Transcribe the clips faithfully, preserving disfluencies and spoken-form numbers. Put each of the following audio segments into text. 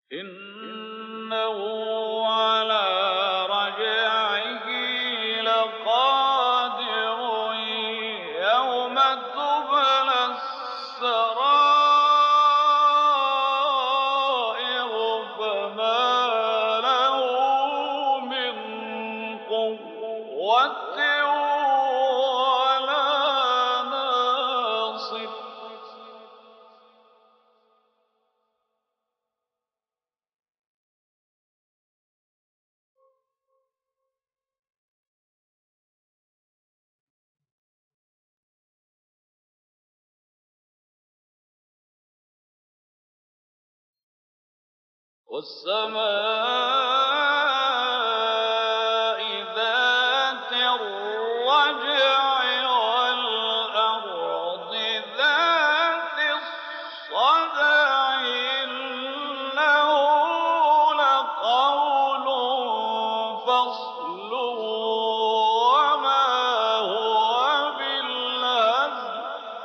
إنه على رجعه لقادر يوم تبلى السرائر فما له من قوة ولا ناصر. والسماء ذات الرجع والأرض ذات الصدع إنه لقول فصل وما هو بالهزل.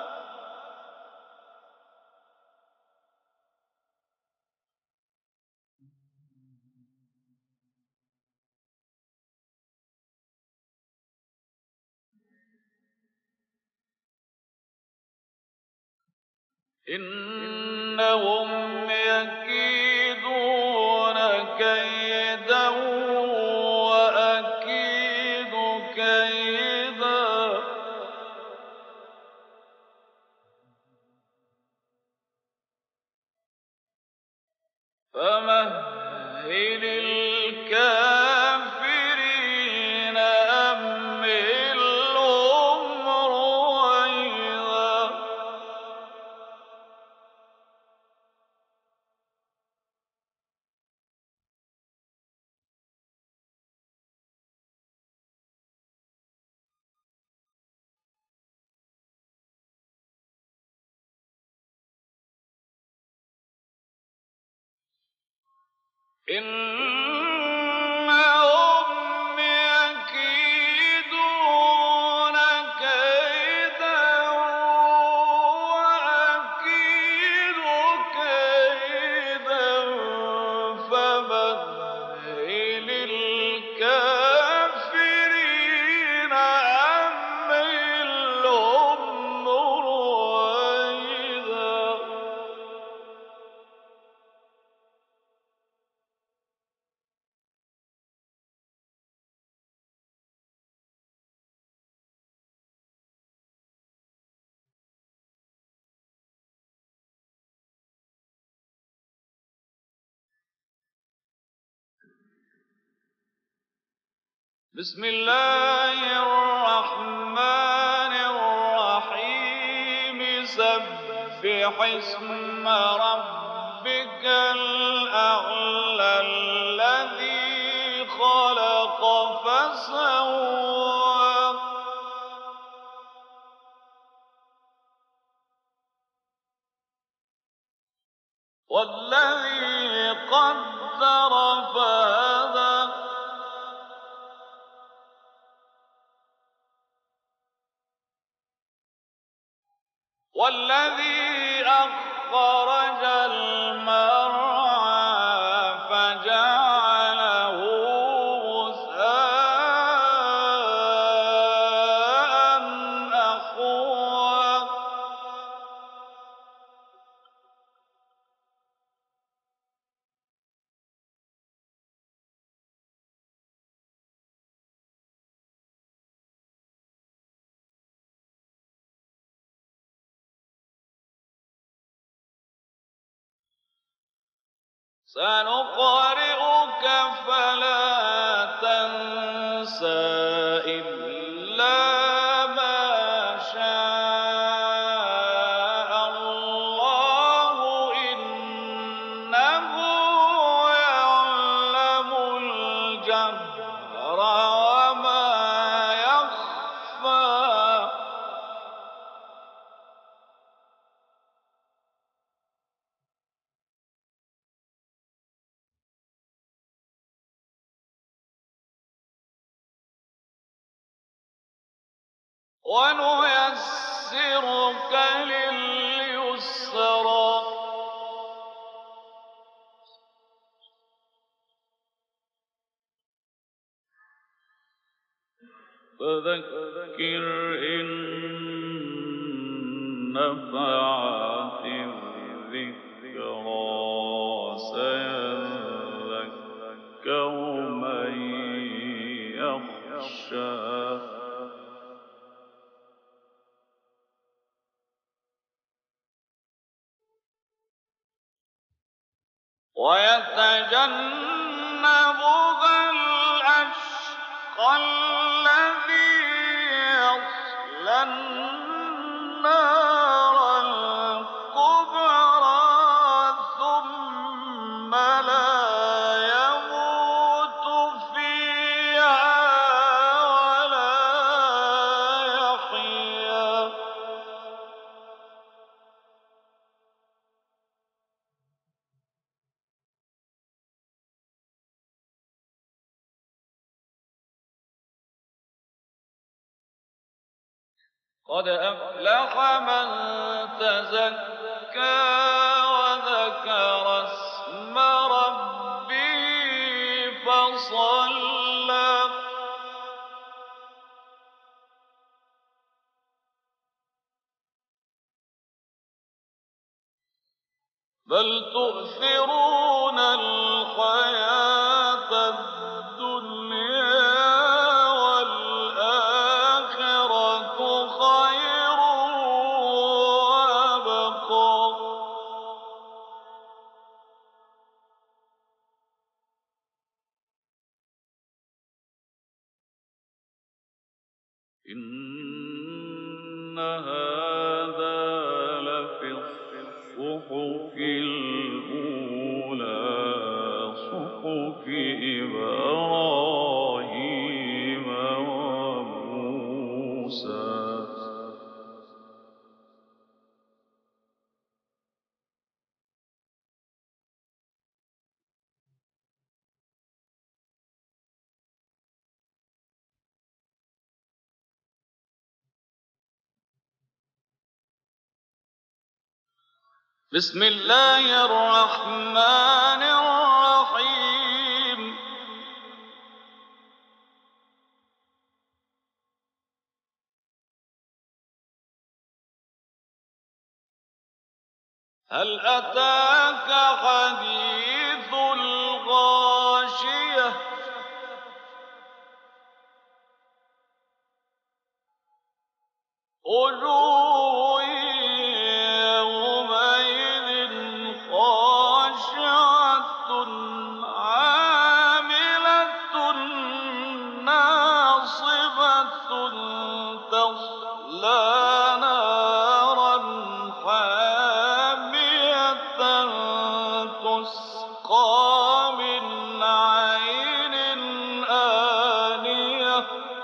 إنهم يكيدون كيدا وأكيد كيدا. فمهل الكافرين أمهلهم رويدا. إنهم يكيدون كيدا وأكيد كيدا. فمهل الكافرين أمهلهم رويدا. بسم الله الرحمن الرحيم. سبح اسم ربك الأعلى الذي خلق فسوى والذي قدر فهدى والذي أخرج المرعى فجعله غثاء أحوى. سنقرئك فلا تنسى إلا ما شاء الله إنه يعلم الجهر وما يخفى. ونيسرك لليسرى. فذكر إن نفعت الذكرى سيذكر من يخشى ويتجنبها الأشقى الذي يصلى النار الكبرى ثم لا يموت فيها ولا يحيا قد أفلح من تزكى وذكر اسم ربه فصلى بل تؤثرون الحياة الدنيا والآخرة خير وأبقى إن هذا لفي الصحف الأولى صحف إبراهيم وموسى بسم الله الرحمن الرحيم هل أتاك حديث الغاشية وجوه يومئذ خاشعة عاملة ناصبة تصلى نارا حامية تسقى من عين آنية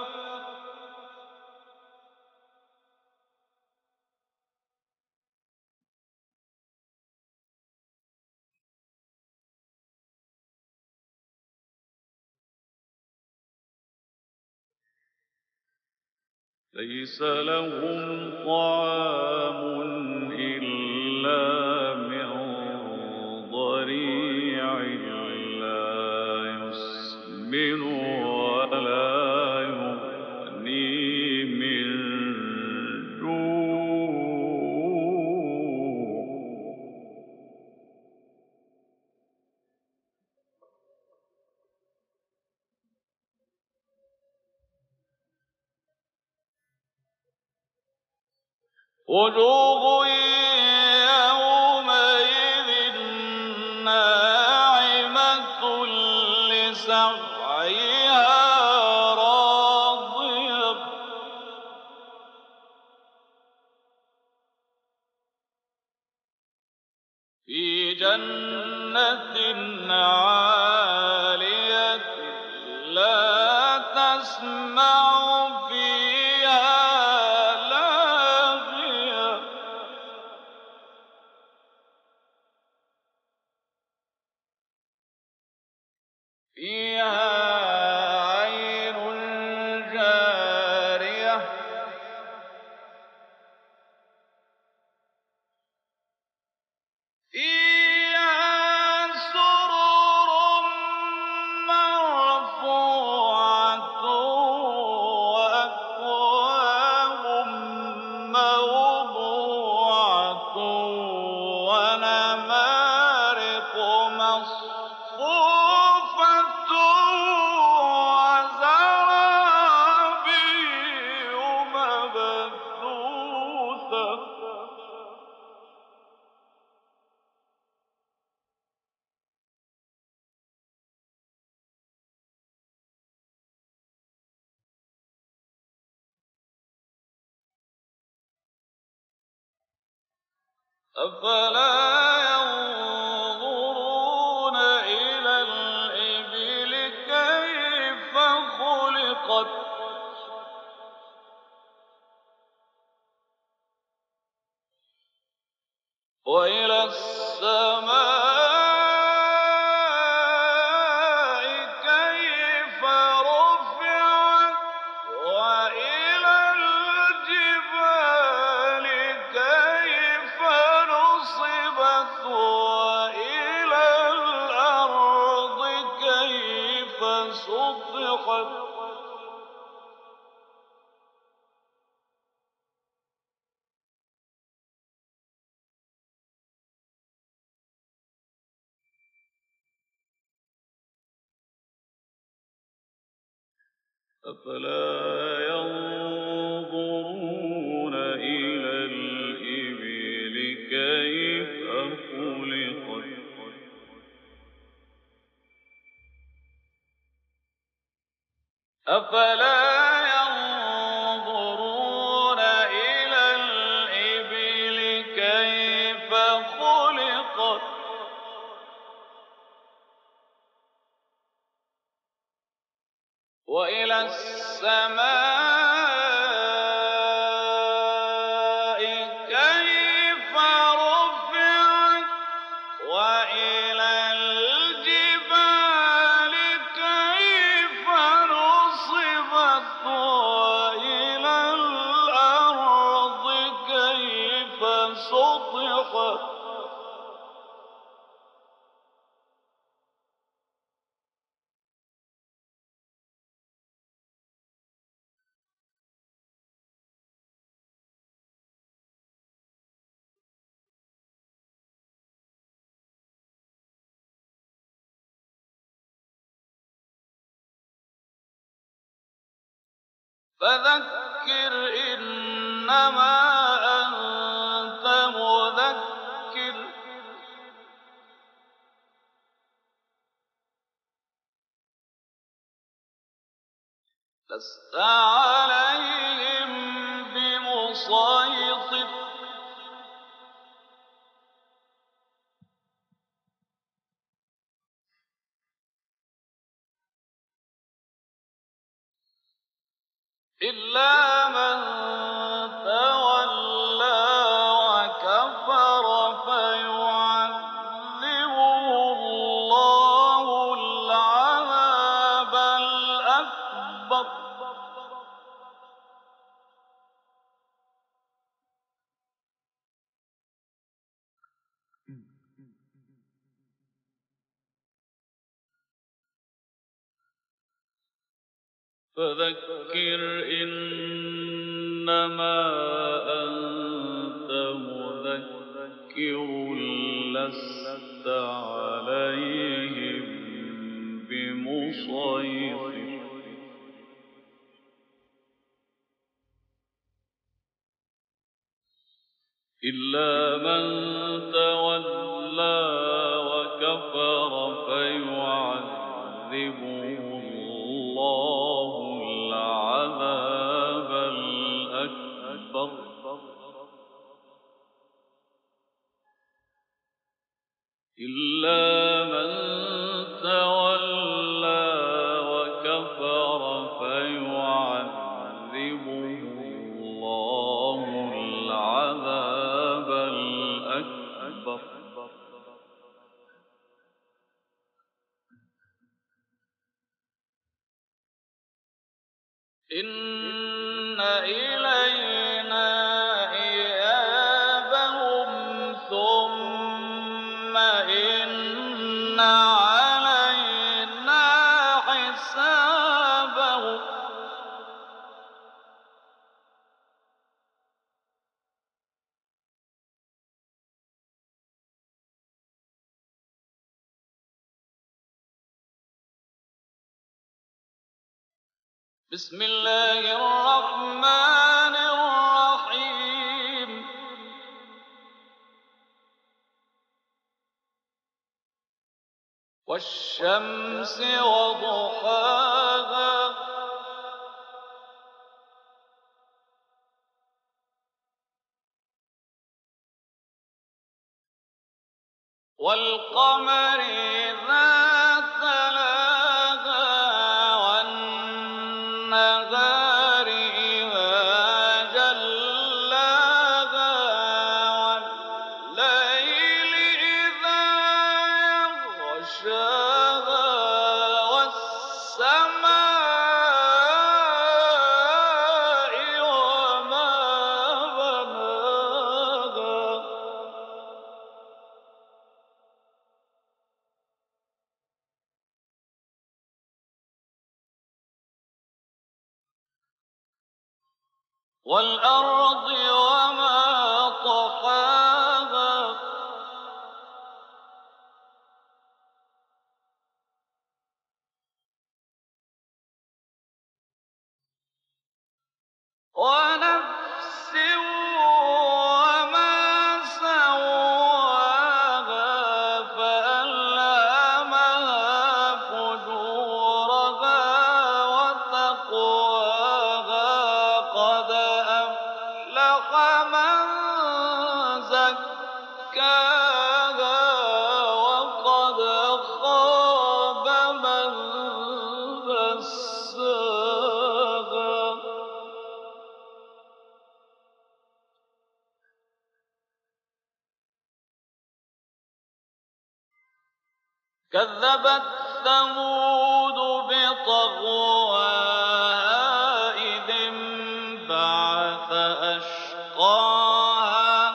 ليس لهم طعام إلا من ضريع لا يسمن ولا يغني من جوع وجوه يومئذ ناعمة لسعيها راضية في جنة عالية لا تسمع فيها لاغية فيها عين جارية فيها سرر مرفوعة أفلا ينظرون إلى الإبل كيف خلقت وإلى السماء كيف رفعت وإلى الجبال كيف نصبت وإلى الأرض كيف سطحت أفلا ينظرون إلى الإبل كيف خلقت أفلا ينظرون إلى الإبل كيف خلقت وإلى السماء كيف رفعت وإلى الجبال كيف نصبت وإلى الأرض كيف سطحت فذكر إنما أنت مذكر لست عليهم بمسيطر إلا من تولى وكفر فيعذبه الله العذاب الأكبر فذكر إنما أنت مذكر لست عليهم بمسيطر إلا من تولى وكفر فيعذبه الله العذاب الأكبر إلا من تولى وكفر فيعذبه الله العذاب الأكبر إن إلينا إيابهم ثم إن علينا حسابهم بسم الله الرحمن الرحيم والشمس وضحاها والقمر إذا تلاها والنهار إذا جلاها والليل إذا يغشاها والسماء وما بناها والأرض وما طحاها ونفس وما سواها فألهمها فجورها وتقواها قد أفلح من زكاها وقد خاب من دساها كذبت ثمود بطغواها إذ انبعث أشقاها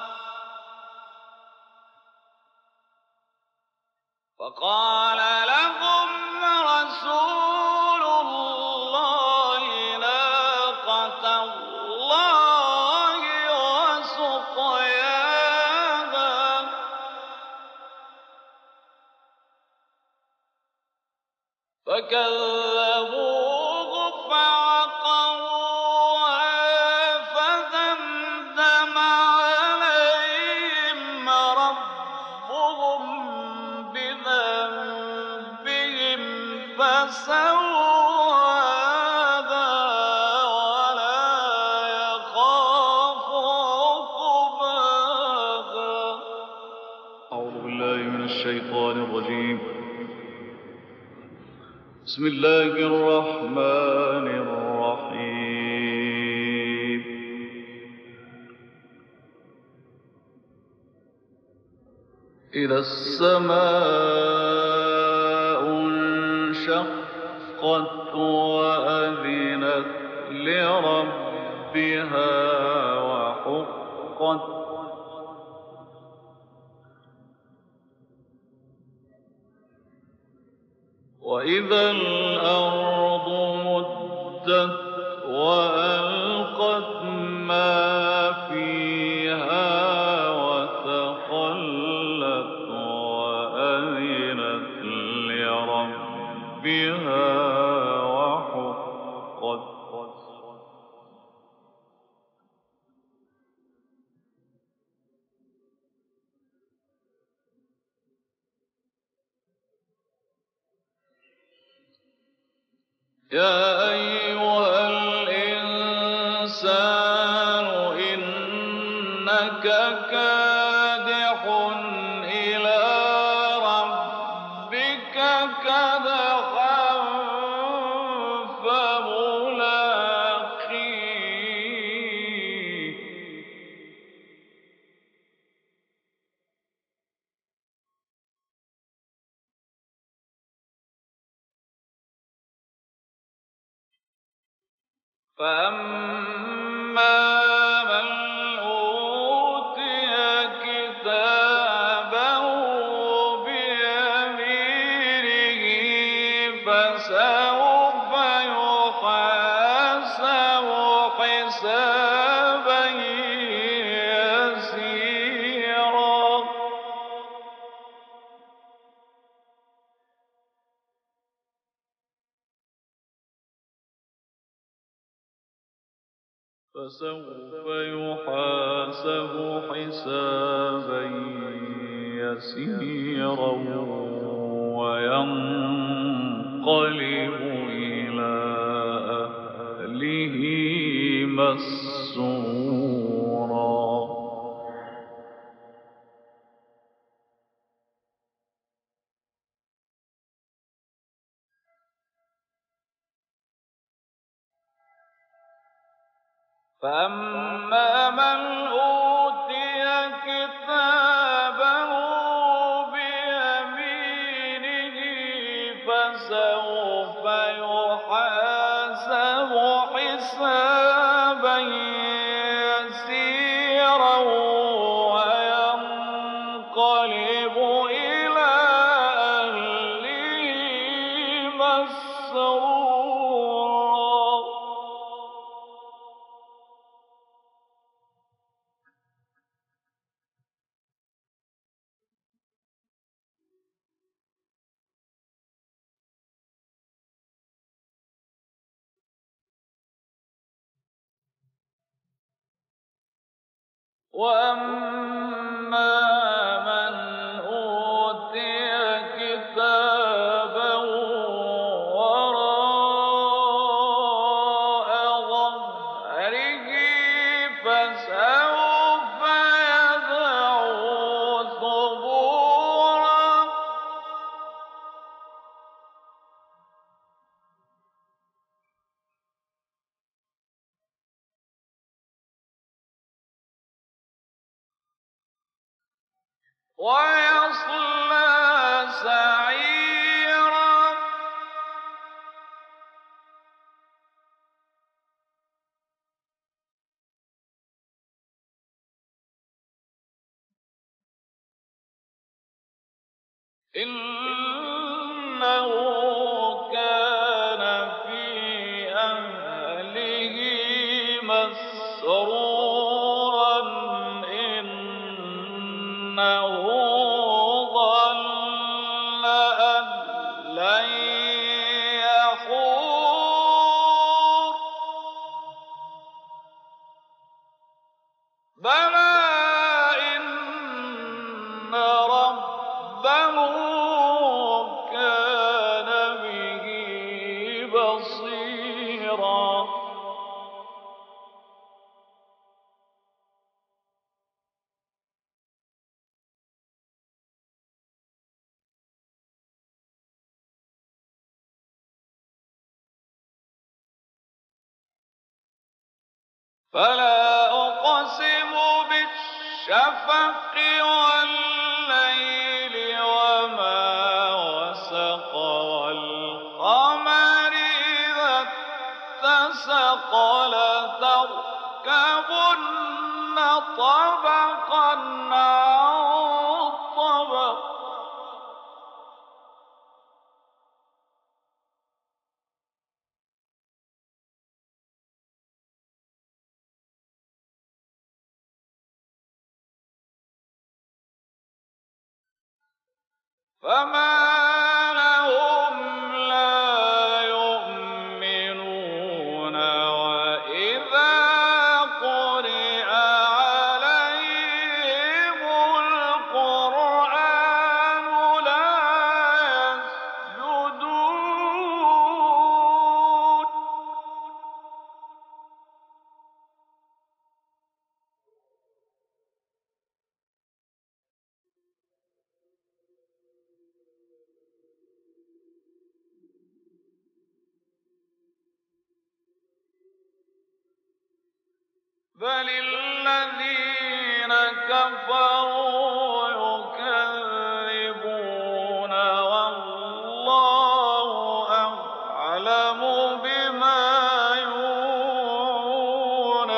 فقال لهم رسول الله ناقة الله وسقياها فكذبوه فعقروها فدمدم عليهم ربهم بذنبهم فسواها ولا يخاف عقباها. أعوذ بالله من الشيطان الرجيم. بسم الله الرحمن الرحيم. إذا السماء انشقت وأذنت لربها وحقت وإذا الأرض مدت وألقت ما فيها وتخلت وأذنت لربها وحقت يا أيها الإنسان إنك كادح إلى ربك كدحا فملاقيه فأما من أوتي كتابه بيمينه فسوف يحاسب حسابا يسيرا فسوف يحاسب حسابا يسيرا وينقلب إلى أهله مسرورا. فأما من أوتي كتابه بيمينه فسوف يحاسب حسابا يسيرا وينقلب إلى أهله مسرورا. وأما من أوتي كتابه وراء ظهره فسوف يدعو ثبورا. ويصلى سعيرا. إنه كان في أهله مسرورا. إنه ظن أن لن يحور. بلى إن ربه كان به بصيرا. فلا أقسم بالشفق والليل وما وسق والقمر إذا اتسق لتركبن طبقا عن طبق. فما لهم لا يؤمنون وإذا قرئ عليهم القرآن لا يسجدون. بل الذين كفروا يكذبون والله أعلم بما يوعون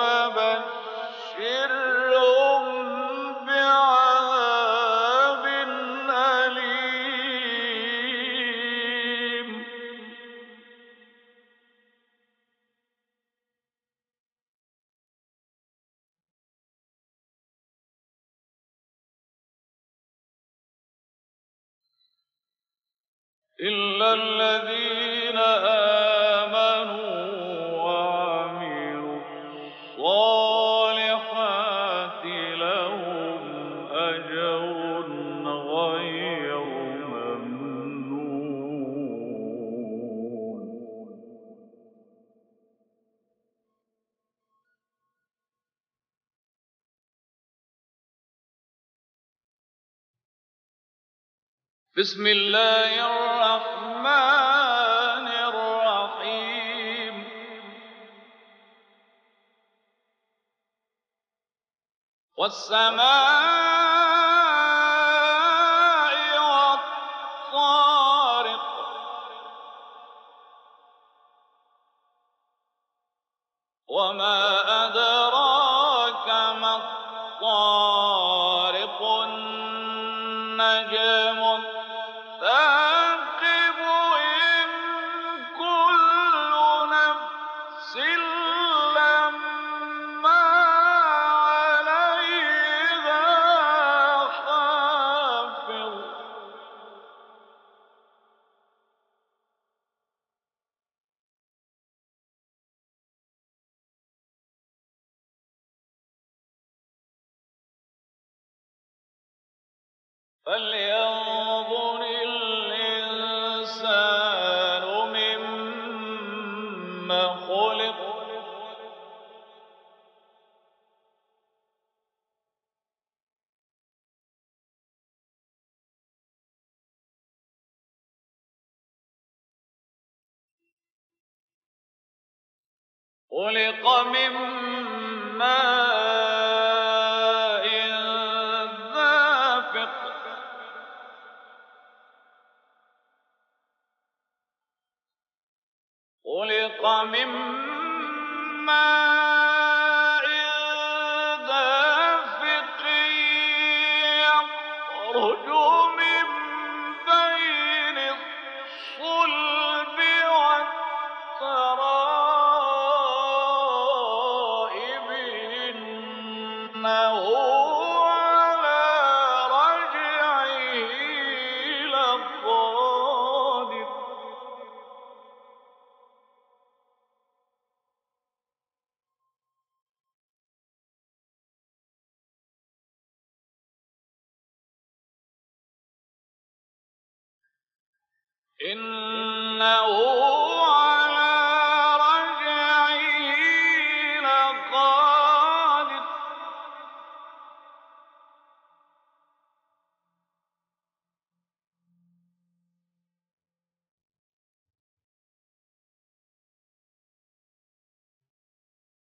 فبشرهم بعذاب أليم. إلا الذين آمنوا وعملوا الصالحات لهم أجر غير ممنون. بسم الله الرحمن الرحيم. وَالسَّمَاءِ وَالطَّارِقِ وَمَا أَدْرَاكَ مَا الطَّارِقُ النَّجْمُ الثَّاقِبُ إِن كُلُّ نَفْسٍ لَّمَّا عَلَيْهَا حَافِظٌ فَلْيَنظُرِ الْإِنسَانُ مِمَّ خُلِقَ خُلِقَ مِن مَّاءٍ دَافِقٍ خُلِقَ مِن مَّاءٍ دَافِقٍ يَخْرُجُ مِن بَيْنِ الصُّلْبِ وَالتَّرَائِبِ إِنَّهُ عَلَىٰ رَجْعِهِ لَقَادِرٌ إِنَّهُ